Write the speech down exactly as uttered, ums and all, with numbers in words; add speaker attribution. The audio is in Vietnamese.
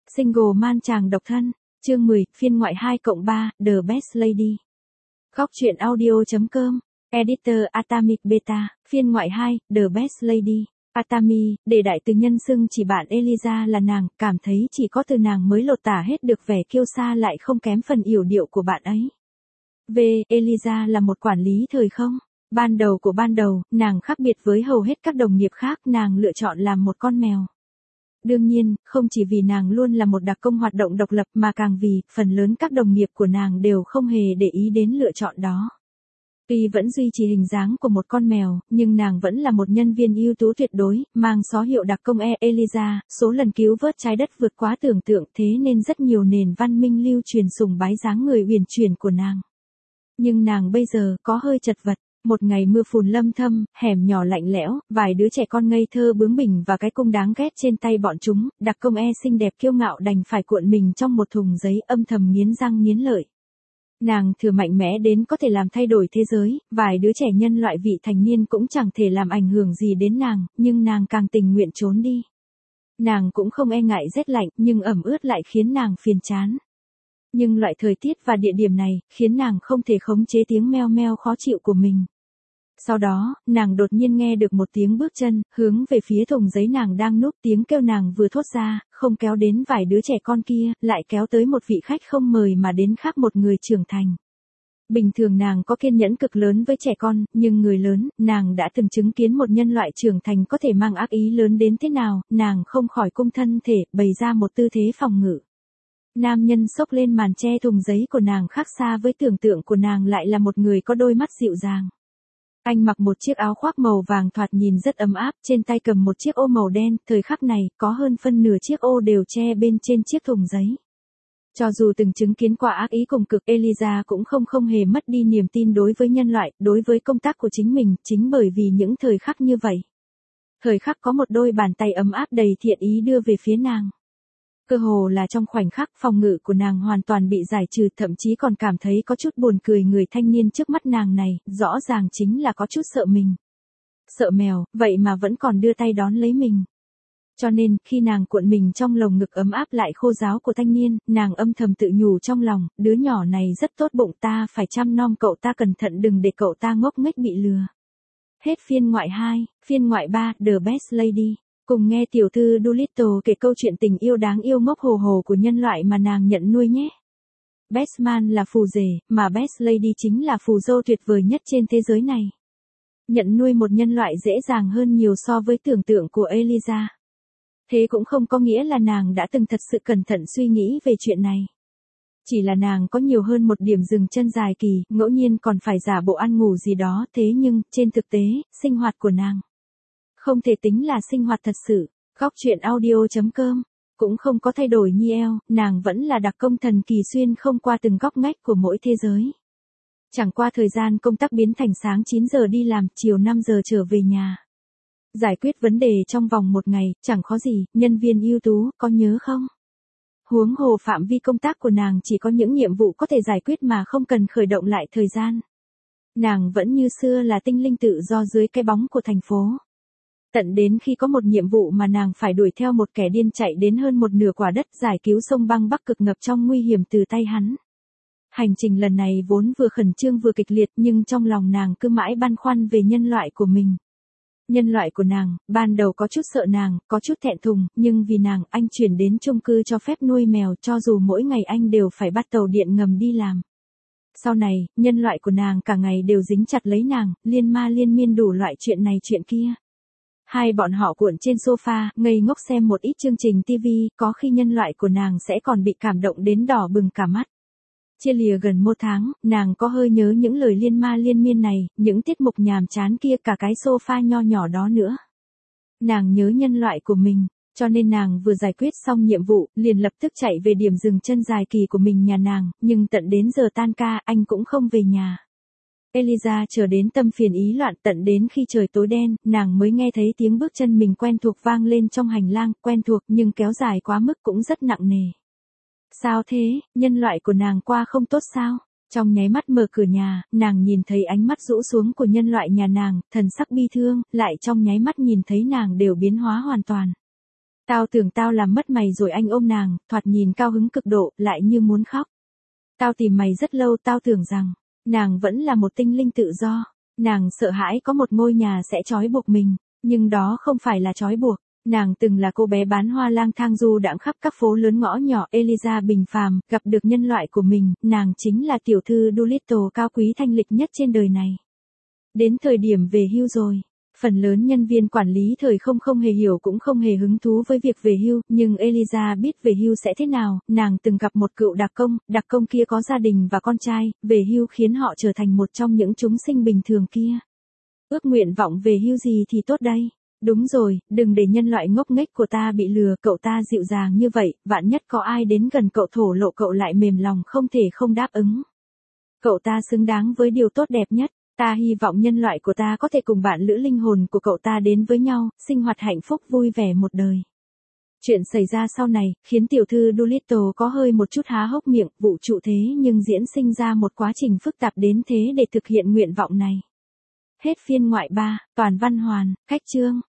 Speaker 1: Single man chàng độc thân, chương mười, phiên ngoại hai cộng ba, The Best Lady. Góc truyện audio.com, Editor Atomic Beta, phiên ngoại hai, The Best Lady. Atami, để đại từ nhân xưng chỉ bạn Eliza là nàng, cảm thấy chỉ có từ nàng mới lột tả hết được vẻ kiêu sa lại không kém phần yểu điệu của bạn ấy. V. Eliza là một quản lý thời không. Ban đầu của ban đầu, nàng khác biệt với hầu hết các đồng nghiệp khác, nàng lựa chọn làm một con mèo. Đương nhiên, không chỉ vì nàng luôn là một đặc công hoạt động độc lập mà càng vì, phần lớn các đồng nghiệp của nàng đều không hề để ý đến lựa chọn đó. Tuy vẫn duy trì hình dáng của một con mèo, nhưng nàng vẫn là một nhân viên ưu tú tuyệt đối, mang xó hiệu đặc công E. Eliza, số lần cứu vớt trái đất vượt quá tưởng tượng, thế nên rất nhiều nền văn minh lưu truyền sùng bái dáng người uyển chuyển của nàng. Nhưng nàng bây giờ có hơi chật vật. Một ngày mưa phùn lâm thâm, hẻm nhỏ lạnh lẽo, vài đứa trẻ con ngây thơ bướng bỉnh và cái cung đáng ghét trên tay bọn chúng, đặc công E xinh đẹp kiêu ngạo đành phải cuộn mình trong một thùng giấy, âm thầm nghiến răng nghiến lợi. Nàng thừa mạnh mẽ đến có thể làm thay đổi thế giới, vài đứa trẻ nhân loại vị thành niên cũng chẳng thể làm ảnh hưởng gì đến nàng, nhưng nàng càng tình nguyện trốn đi. Nàng cũng không e ngại rét lạnh, nhưng ẩm ướt lại khiến nàng phiền chán. Nhưng loại thời tiết và địa điểm này, khiến nàng không thể khống chế tiếng meo meo khó chịu của mình. Sau đó, nàng đột nhiên nghe được một tiếng bước chân, hướng về phía thùng giấy nàng đang núp, tiếng kêu nàng vừa thốt ra, không kéo đến vài đứa trẻ con kia, lại kéo tới một vị khách không mời mà đến khác một người trưởng thành. Bình thường nàng có kiên nhẫn cực lớn với trẻ con, nhưng người lớn, nàng đã từng chứng kiến một nhân loại trưởng thành có thể mang ác ý lớn đến thế nào, nàng không khỏi cung thân thể, bày ra một tư thế phòng ngự. Nam nhân xốc lên màn che thùng giấy của nàng, khác xa với tưởng tượng của nàng lại là một người có đôi mắt dịu dàng. Anh mặc một chiếc áo khoác màu vàng thoạt nhìn rất ấm áp, trên tay cầm một chiếc ô màu đen, thời khắc này, có hơn phân nửa chiếc ô đều che bên trên chiếc thùng giấy. Cho dù từng chứng kiến qua ác ý cùng cực, Eliza cũng không không hề mất đi niềm tin đối với nhân loại, đối với công tác của chính mình, chính bởi vì những thời khắc như vậy. Thời khắc có một đôi bàn tay ấm áp đầy thiện ý đưa về phía nàng. Cơ hồ là trong khoảnh khắc, phòng ngự của nàng hoàn toàn bị giải trừ, thậm chí còn cảm thấy có chút buồn cười. Người thanh niên trước mắt nàng này, rõ ràng chính là có chút sợ mình. Sợ mèo, vậy mà vẫn còn đưa tay đón lấy mình. Cho nên, khi nàng cuộn mình trong lồng ngực ấm áp lại khô ráo của thanh niên, nàng âm thầm tự nhủ trong lòng, đứa nhỏ này rất tốt bụng, ta phải chăm nom cậu ta cẩn thận, đừng để cậu ta ngốc nghếch bị lừa. Hết phiên ngoại hai, phiên ngoại ba, The Best Lady. Cùng nghe tiểu thư Doolittle kể câu chuyện tình yêu đáng yêu ngốc hồ hồ của nhân loại mà nàng nhận nuôi nhé. Best man là phù rể, mà Best Lady chính là phù dâu tuyệt vời nhất trên thế giới này. Nhận nuôi một nhân loại dễ dàng hơn nhiều so với tưởng tượng của Eliza. Thế cũng không có nghĩa là nàng đã từng thật sự cẩn thận suy nghĩ về chuyện này. Chỉ là nàng có nhiều hơn một điểm dừng chân dài kỳ, ngẫu nhiên còn phải giả bộ ăn ngủ gì đó, thế nhưng, trên thực tế, sinh hoạt của nàng không thể tính là sinh hoạt thật sự. Góc truyện audio.com cũng không có thay đổi như eo, nàng vẫn là đặc công thần kỳ xuyên không qua từng góc ngách của mỗi thế giới. Chẳng qua thời gian công tác biến thành sáng chín giờ đi làm, chiều năm giờ trở về nhà. Giải quyết vấn đề trong vòng một ngày, chẳng khó gì, nhân viên ưu tú, có nhớ không? Huống hồ phạm vi công tác của nàng chỉ có những nhiệm vụ có thể giải quyết mà không cần khởi động lại thời gian. Nàng vẫn như xưa là tinh linh tự do dưới cái bóng của thành phố. Tận đến khi có một nhiệm vụ mà nàng phải đuổi theo một kẻ điên chạy đến hơn một nửa quả đất, giải cứu sông băng Bắc Cực ngập trong nguy hiểm từ tay hắn. Hành trình lần này vốn vừa khẩn trương vừa kịch liệt, nhưng trong lòng nàng cứ mãi băn khoăn về nhân loại của mình. Nhân loại của nàng, ban đầu có chút sợ nàng, có chút thẹn thùng, nhưng vì nàng, anh chuyển đến chung cư cho phép nuôi mèo, cho dù mỗi ngày anh đều phải bắt tàu điện ngầm đi làm. Sau này, nhân loại của nàng cả ngày đều dính chặt lấy nàng, liên ma liên miên đủ loại chuyện này chuyện kia. Hai bọn họ cuộn trên sofa, ngây ngốc xem một ít chương trình ti vi, có khi nhân loại của nàng sẽ còn bị cảm động đến đỏ bừng cả mắt. Chia lìa gần một tháng, nàng có hơi nhớ những lời liên ma liên miên này, những tiết mục nhàm chán kia, cả cái sofa nho nhỏ đó nữa. Nàng nhớ nhân loại của mình, cho nên nàng vừa giải quyết xong nhiệm vụ, liền lập tức chạy về điểm dừng chân dài kỳ của mình nhà nàng, nhưng tận đến giờ tan ca, anh cũng không về nhà. Eliza chờ đến tâm phiền ý loạn, tận đến khi trời tối đen, nàng mới nghe thấy tiếng bước chân mình quen thuộc vang lên trong hành lang, quen thuộc nhưng kéo dài quá mức cũng rất nặng nề. Sao thế, nhân loại của nàng qua không tốt sao? Trong nháy mắt mở cửa nhà, nàng nhìn thấy ánh mắt rũ xuống của nhân loại nhà nàng, thần sắc bi thương, lại trong nháy mắt nhìn thấy nàng đều biến hóa hoàn toàn. Tao tưởng tao làm mất mày rồi anh ôm nàng, thoạt nhìn cao hứng cực độ, lại như muốn khóc. Tao tìm mày rất lâu, tao tưởng rằng, nàng vẫn là một tinh linh tự do. Nàng sợ hãi có một ngôi nhà sẽ trói buộc mình, nhưng đó không phải là trói buộc. Nàng từng là cô bé bán hoa lang thang du đãng khắp các phố lớn ngõ nhỏ Eliza bình phàm, gặp được nhân loại của mình, nàng chính là tiểu thư Doolittle cao quý thanh lịch nhất trên đời này. Đến thời điểm về hưu rồi. Phần lớn nhân viên quản lý thời không không hề hiểu cũng không hề hứng thú với việc về hưu, nhưng Eliza biết về hưu sẽ thế nào, nàng từng gặp một cựu đặc công, đặc công kia có gia đình và con trai, về hưu khiến họ trở thành một trong những chúng sinh bình thường kia. Ước nguyện vọng về hưu gì thì tốt đây? Đúng rồi, đừng để nhân loại ngốc nghếch của ta bị lừa, cậu ta dịu dàng như vậy, vạn nhất có ai đến gần cậu thổ lộ cậu lại mềm lòng không thể không đáp ứng. Cậu ta xứng đáng với điều tốt đẹp nhất. Ta hy vọng nhân loại của ta có thể cùng bạn lữ linh hồn của cậu ta đến với nhau, sinh hoạt hạnh phúc vui vẻ một đời. Chuyện xảy ra sau này, khiến tiểu thư Doolittle có hơi một chút há hốc miệng, vũ trụ thế nhưng diễn sinh ra một quá trình phức tạp đến thế để thực hiện nguyện vọng này. Hết phiên ngoại ba, toàn văn hoàn, cách chương.